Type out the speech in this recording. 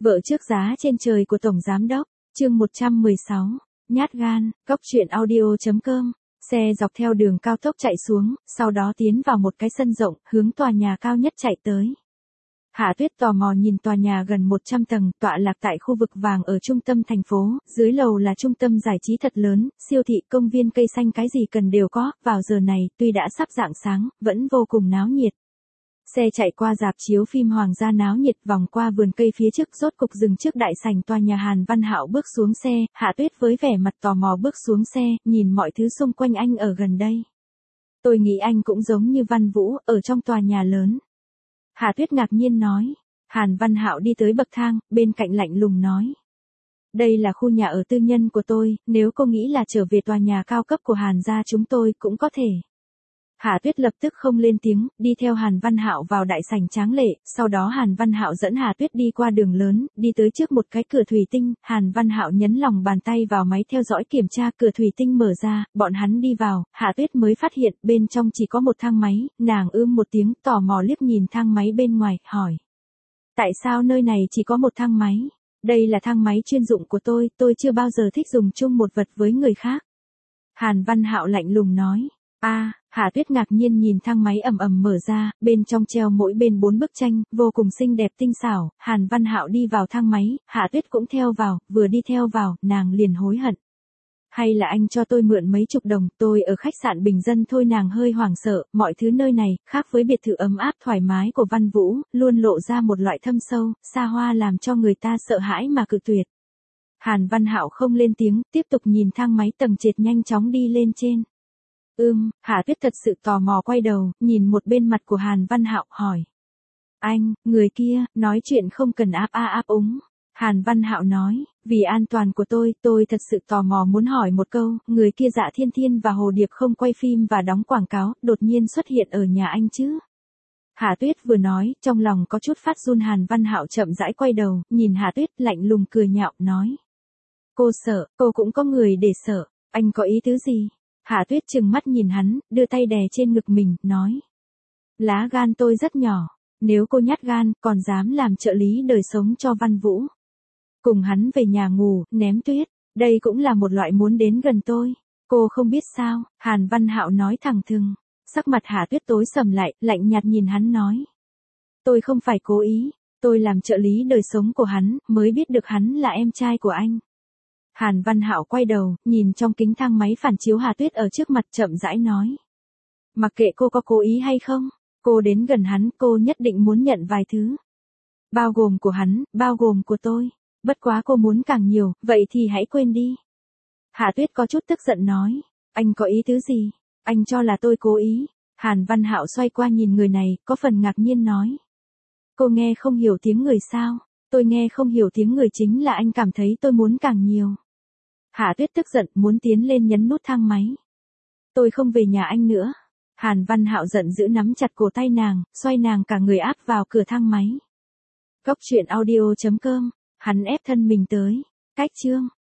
Vợ trước giá trên trời của Tổng Giám Đốc, chương 116, nhát gan, Cóc truyện audio.com. Xe dọc theo đường cao tốc chạy xuống, sau đó tiến vào một cái sân rộng, hướng tòa nhà cao nhất chạy tới. Hạ Tuyết tò mò nhìn tòa nhà gần 100 tầng, tọa lạc tại khu vực vàng ở trung tâm thành phố, dưới lầu là trung tâm giải trí thật lớn, siêu thị, công viên, cây xanh, cái gì cần đều có, vào giờ này, tuy đã sắp rạng sáng, vẫn vô cùng náo nhiệt. Xe chạy qua rạp chiếu phim Hoàng gia náo nhiệt, vòng qua vườn cây phía trước, rốt cục dừng trước đại sảnh tòa nhà. Hàn Văn Hạo bước xuống xe, Hạ Tuyết với vẻ mặt tò mò bước xuống xe, nhìn mọi thứ xung quanh anh ở gần đây. Tôi nghĩ anh cũng giống như Văn Vũ, ở trong tòa nhà lớn. Hạ Tuyết ngạc nhiên nói. Hàn Văn Hạo đi tới bậc thang, bên cạnh lạnh lùng nói. Đây là khu nhà ở tư nhân của tôi, nếu cô nghĩ là trở về tòa nhà cao cấp của Hàn gia chúng tôi cũng có thể. Hạ Tuyết lập tức không lên tiếng, đi theo Hàn Văn Hạo vào đại sảnh tráng lệ, sau đó Hàn Văn Hạo dẫn Hạ Tuyết đi qua đường lớn, đi tới trước một cái cửa thủy tinh, Hàn Văn Hạo nhấn lòng bàn tay vào máy theo dõi kiểm tra, cửa thủy tinh mở ra, bọn hắn đi vào, Hạ Tuyết mới phát hiện bên trong chỉ có một thang máy, nàng một tiếng, tò mò liếc nhìn thang máy bên ngoài, hỏi. Tại sao nơi này chỉ có một thang máy? Đây là thang máy chuyên dụng của tôi chưa bao giờ thích dùng chung một vật với người khác. Hàn Văn Hạo lạnh lùng nói. Hạ Tuyết ngạc nhiên nhìn thang máy ầm ầm mở ra, bên trong treo mỗi bên 4 bức tranh, vô cùng xinh đẹp tinh xảo, Hàn Văn Hạo đi vào thang máy, Hạ Tuyết cũng theo vào, vừa đi theo vào, nàng liền hối hận. Hay là anh cho tôi mượn mấy chục đồng, tôi ở khách sạn bình dân thôi. Nàng hơi hoảng sợ, mọi thứ nơi này, khác với biệt thự ấm áp thoải mái của Văn Vũ, luôn lộ ra một loại thâm sâu, xa hoa làm cho người ta sợ hãi mà cự tuyệt. Hàn Văn Hạo không lên tiếng, tiếp tục nhìn thang máy tầng trệt nhanh chóng đi lên trên. Hạ Tuyết thật sự tò mò quay đầu, nhìn một bên mặt của Hàn Văn Hạo, hỏi. Anh, người kia, nói chuyện không cần áp úng. Hàn Văn Hạo nói, vì an toàn của tôi thật sự tò mò muốn hỏi một câu, người kia Dạ Thiên Thiên và Hồ Điệp không quay phim và đóng quảng cáo, đột nhiên xuất hiện ở nhà anh chứ? Hạ Tuyết vừa nói, trong lòng có chút phát run. Hàn Văn Hạo chậm rãi quay đầu, nhìn Hạ Tuyết lạnh lùng cười nhạo, nói. Cô sợ, cô cũng có người để sợ, anh có ý tứ gì? Hạ Tuyết trừng mắt nhìn hắn, đưa tay đè trên ngực mình, nói. Lá gan tôi rất nhỏ, nếu cô nhát gan, còn dám làm trợ lý đời sống cho Văn Vũ. Cùng hắn về nhà ngủ, ném tuyết, đây cũng là một loại muốn đến gần tôi. Cô không biết sao, Hàn Văn Hạo nói thẳng thừng. Sắc mặt Hạ Tuyết tối sầm lại, lạnh nhạt nhìn hắn nói. Tôi không phải cố ý, tôi làm trợ lý đời sống của hắn, mới biết được hắn là em trai của anh. Hàn Văn Hạo quay đầu, nhìn trong kính thang máy phản chiếu Hạ Tuyết ở trước mặt, chậm rãi nói. Mặc kệ cô có cố ý hay không, cô đến gần hắn, cô nhất định muốn nhận vài thứ. Bao gồm của hắn, bao gồm của tôi. Bất quá cô muốn càng nhiều, vậy thì hãy quên đi. Hạ Tuyết có chút tức giận nói. Anh có ý tứ gì? Anh cho là tôi cố ý. Hàn Văn Hạo xoay qua nhìn người này, có phần ngạc nhiên nói. Cô nghe không hiểu tiếng người sao? Tôi nghe không hiểu tiếng người chính là anh cảm thấy tôi muốn càng nhiều. Hạ Tuyết tức giận, muốn tiến lên nhấn nút thang máy. Tôi không về nhà anh nữa. Hàn Văn Hạo giận dữ nắm chặt cổ tay nàng, xoay nàng cả người áp vào cửa thang máy. Cóc truyện audio.com, hắn ép thân mình tới. Cách chương